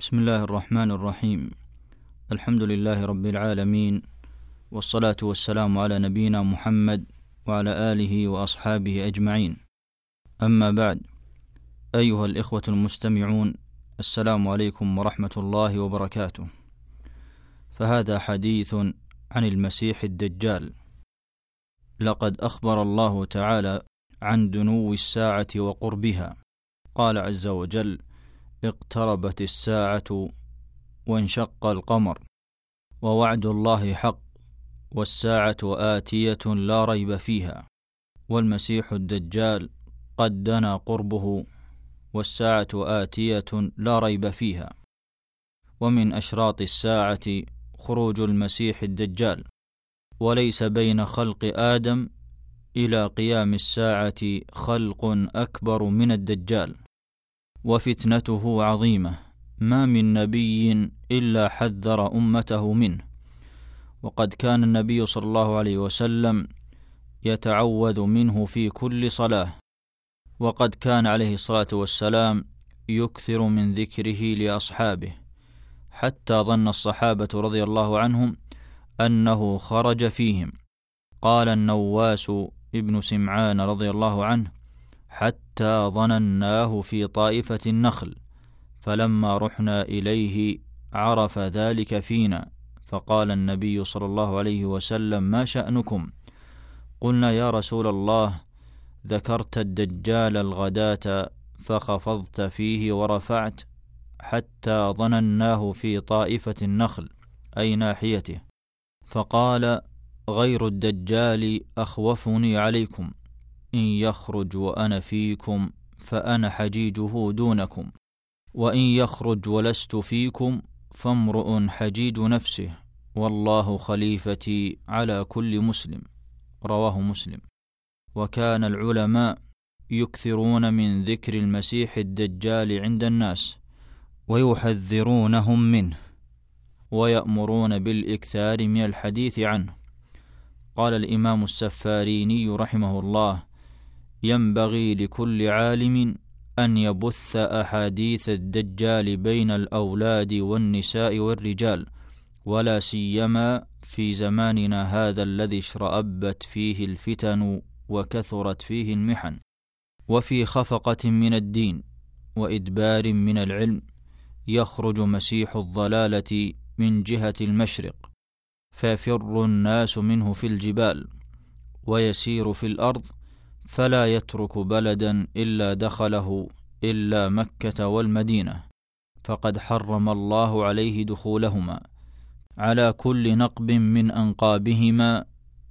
بسم الله الرحمن الرحيم. الحمد لله رب العالمين، والصلاة والسلام على نبينا محمد وعلى آله وأصحابه أجمعين. أما بعد، أيها الإخوة المستمعون، السلام عليكم ورحمة الله وبركاته. فهذا حديث عن المسيح الدجال. لقد أخبر الله تعالى عن دنو الساعة وقربها. قال عز وجل: اقتربت الساعة وانشق القمر ووعد الله حق والساعة آتية لا ريب فيها. والمسيح الدجال قد دنا قربه والساعة آتية لا ريب فيها. ومن أشراط الساعة خروج المسيح الدجال، وليس بين خلق آدم إلى قيام الساعة خلق أكبر من الدجال، وفتنته عظيمة، ما من نبي إلا حذر أمته منه. وقد كان النبي صلى الله عليه وسلم يتعوذ منه في كل صلاة، وقد كان عليه الصلاة والسلام يكثر من ذكره لأصحابه، حتى ظن الصحابة رضي الله عنهم أنه خرج فيهم. قال النواس ابن سمعان رضي الله عنه: حتى ظنناه في طائفة النخل، فلما رحنا إليه عرف ذلك فينا، فقال النبي صلى الله عليه وسلم: ما شأنكم؟ قلنا: يا رسول الله، ذكرت الدجال الغداة فخفضت فيه ورفعت، حتى ظنناه في طائفة النخل، أي ناحيته. فقال: غير الدجال أخوفني عليكم، إن يخرج وأنا فيكم فأنا حجيجه دونكم، وإن يخرج ولست فيكم فامرؤ حجيج نفسه، والله خليفتي على كل مسلم. رواه مسلم. وكان العلماء يكثرون من ذكر المسيح الدجال عند الناس، ويحذرونهم منه، ويأمرون بالإكثار من الحديث عنه. قال الإمام السفاريني رحمه الله: ينبغي لكل عالم أن يبث أحاديث الدجال بين الأولاد والنساء والرجال، ولا سيما في زماننا هذا الذي اشرأبت فيه الفتن وكثرت فيه المحن، وفي خفقة من الدين وإدبار من العلم. يخرج مسيح الضلالة من جهة المشرق، فيفر الناس منه في الجبال، ويسير في الأرض، فلا يترك بلدا إلا دخله إلا مكة والمدينة، فقد حرم الله عليه دخولهما. على كل نقب من أنقابهما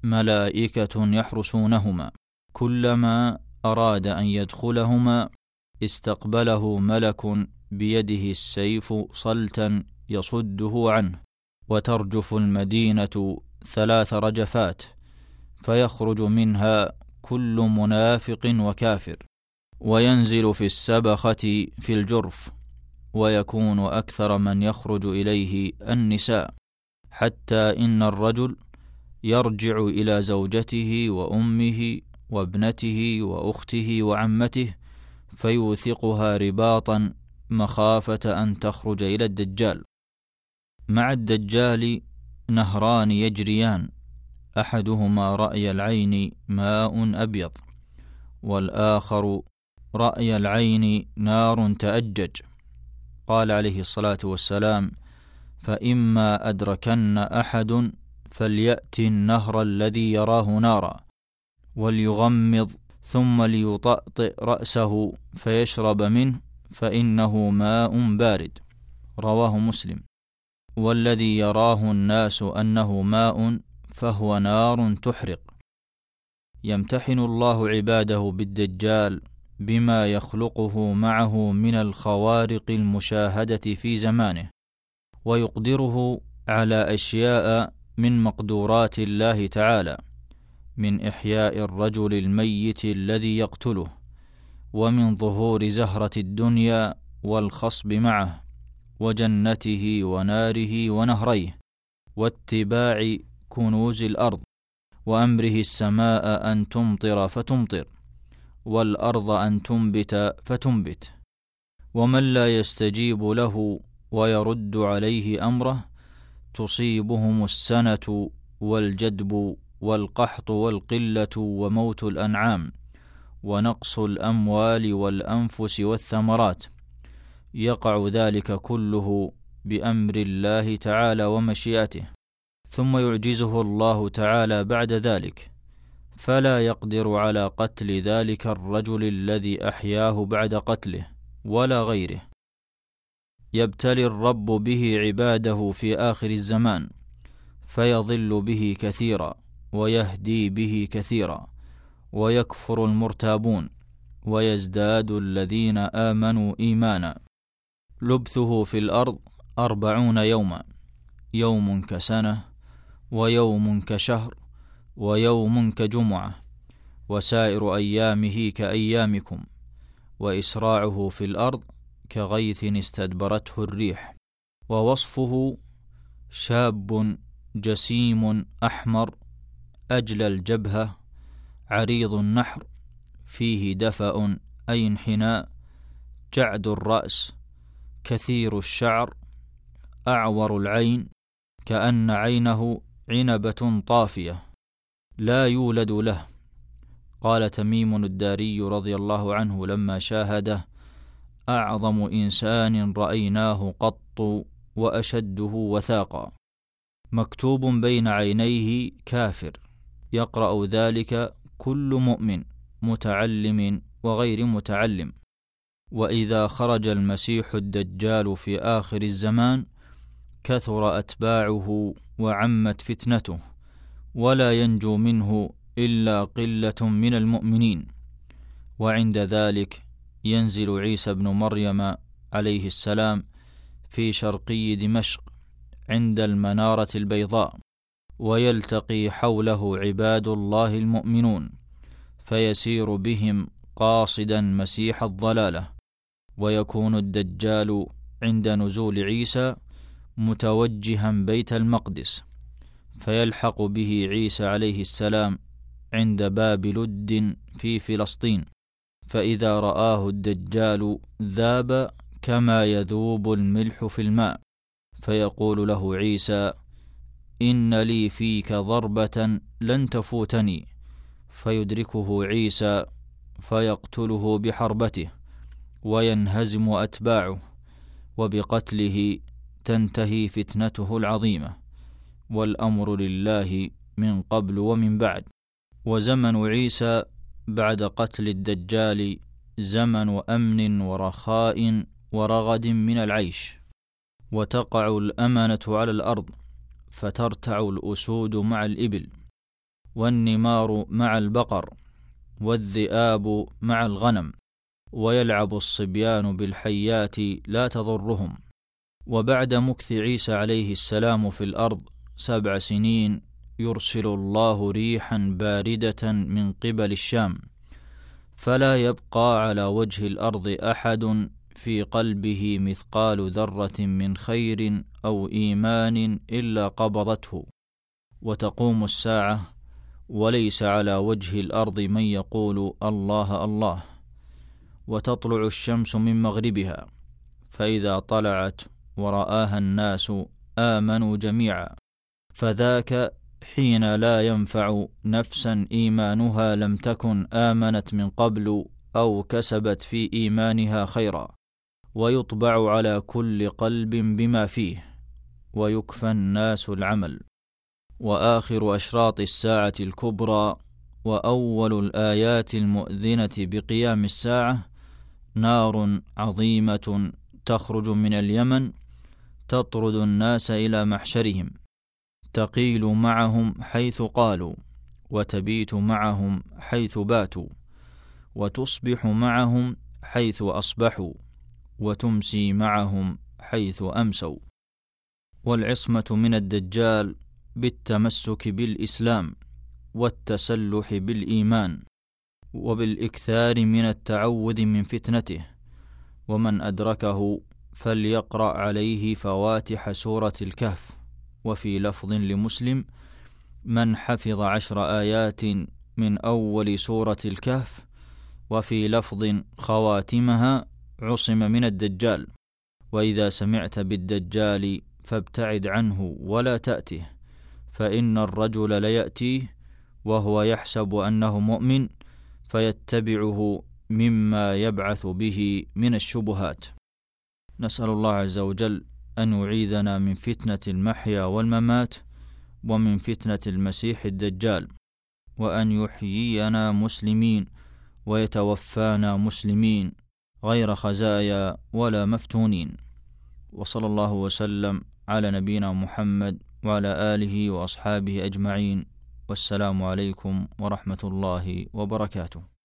ملائكة يحرسونهما، كلما أراد أن يدخلهما استقبله ملك بيده السيف صلتا يصده عنه، وترجف المدينة 3 رجفات، فيخرج منها كل منافق وكافر، وينزل في السبخة في الجرف، ويكون أكثر من يخرج إليه النساء، حتى إن الرجل يرجع إلى زوجته وأمه وابنته وأخته وعمته فيوثقها رباطا مخافة أن تخرج إلى الدجال. مع الدجال نهران يجريان، أحدهما رأي العين ماء أبيض، والآخر رأي العين نار تأجج. قال عليه الصلاة والسلام: فإما أدركن أحد فليأتي النهر الذي يراه نارا، وليغمض ثم ليطأطئ رأسه فيشرب منه، فإنه ماء بارد. رواه مسلم. والذي يراه الناس أنه ماء فهو نار تحرق. يمتحن الله عباده بالدجال بما يخلقه معه من الخوارق المشاهدة في زمانه، ويقدره على أشياء من مقدورات الله تعالى، من إحياء الرجل الميت الذي يقتله، ومن ظهور زهرة الدنيا والخصب معه، وجنته وناره ونهريه، واتباع كنوز الأرض، وأمره السماء أن تمطر فتمطر، والأرض أن تنبت فتنبت. ومن لا يستجيب له ويرد عليه أمره تصيبهم السنة والجدب والقحط والقلة وموت الأنعام ونقص الأموال والأنفس والثمرات، يقع ذلك كله بأمر الله تعالى ومشيئته، ثم يعجزه الله تعالى بعد ذلك، فلا يقدر على قتل ذلك الرجل الذي أحياه بعد قتله ولا غيره. يبتلي الرب به عباده في آخر الزمان، فيضل به كثيرا ويهدي به كثيرا، ويكفر المرتابون ويزداد الذين آمنوا إيمانا. لبثه في الأرض 40 يوما، يوم كسنة ويوم كشهر ويوم كجمعة، وسائر أيامه كأيامكم، وإسراعه في الأرض كغيث استدبرته الريح. ووصفه شاب جسيم أحمر أجل الجبهة عريض النحر، فيه دفأ أي انحناء، جعد الرأس، كثير الشعر، أعور العين، كأن عينه عنبة طافية، لا يولد له. قال تميم الداري رضي الله عنه لما شاهده: أعظم إنسان رأيناه قط وأشده وثاقا. مكتوب بين عينيه كافر، يقرأ ذلك كل مؤمن متعلم وغير متعلم. وإذا خرج المسيح الدجال في آخر الزمان كثر أتباعه وعمت فتنته، ولا ينجو منه إلا قلة من المؤمنين. وعند ذلك ينزل عيسى بن مريم عليه السلام في شرقي دمشق عند المنارة البيضاء، ويلتقي حوله عباد الله المؤمنون، فيسير بهم قاصدا مسيح الضلالة. ويكون الدجال عند نزول عيسى متوجها بيت المقدس، فيلحق به عيسى عليه السلام عند باب لد في فلسطين، فإذا رآه الدجال ذاب كما يذوب الملح في الماء، فيقول له عيسى: إن لي فيك ضربة لن تفوتني، فيدركه عيسى فيقتله بحربته، وينهزم أتباعه، وبقتله تنتهي فتنته العظيمة، والأمر لله من قبل ومن بعد. وزمن عيسى بعد قتل الدجال زمن أمن ورخاء ورغد من العيش، وتقع الأمانة على الأرض، فترتع الأسود مع الإبل، والنمار مع البقر، والذئاب مع الغنم، ويلعب الصبيان بالحيات لا تضرهم. وبعد مكث عيسى عليه السلام في الأرض 7 سنين يرسل الله ريحا باردة من قبل الشام، فلا يبقى على وجه الأرض أحد في قلبه مثقال ذرة من خير أو إيمان إلا قبضته، وتقوم الساعة وليس على وجه الأرض من يقول الله الله. وتطلع الشمس من مغربها، فإذا طلعت ورآها الناس آمنوا جميعا، فذاك حين لا ينفع نفسا إيمانها لم تكن آمنت من قبل أو كسبت في إيمانها خيرا، ويطبع على كل قلب بما فيه، ويكفى الناس العمل. وآخر أشراط الساعة الكبرى وأول الآيات المؤذنة بقيام الساعة نار عظيمة تخرج من اليمن تطرد الناس إلى محشرهم، تقيل معهم حيث قالوا، وتبيت معهم حيث باتوا، وتصبح معهم حيث أصبحوا، وتمسي معهم حيث أمسوا. والعصمة من الدجال بالتمسك بالإسلام والتسلح بالإيمان، وبالإكثار من التعوذ من فتنته. ومن أدركه فليقرأ عليه فواتح سورة الكهف. وفي لفظ لمسلم: من حفظ 10 آيات من أول سورة الكهف، وفي لفظ خواتمها عصم من الدجال. وإذا سمعت بالدجال فابتعد عنه ولا تأته، فإن الرجل ليأتيه وهو يحسب أنه مؤمن فيتبعه مما يبعث به من الشبهات. نسأل الله عز وجل أن يعيذنا من فتنة المحيا والممات ومن فتنة المسيح الدجال، وأن يحيينا مسلمين ويتوفانا مسلمين غير خزايا ولا مفتونين. وصلى الله وسلم على نبينا محمد وعلى آله وأصحابه أجمعين، والسلام عليكم ورحمة الله وبركاته.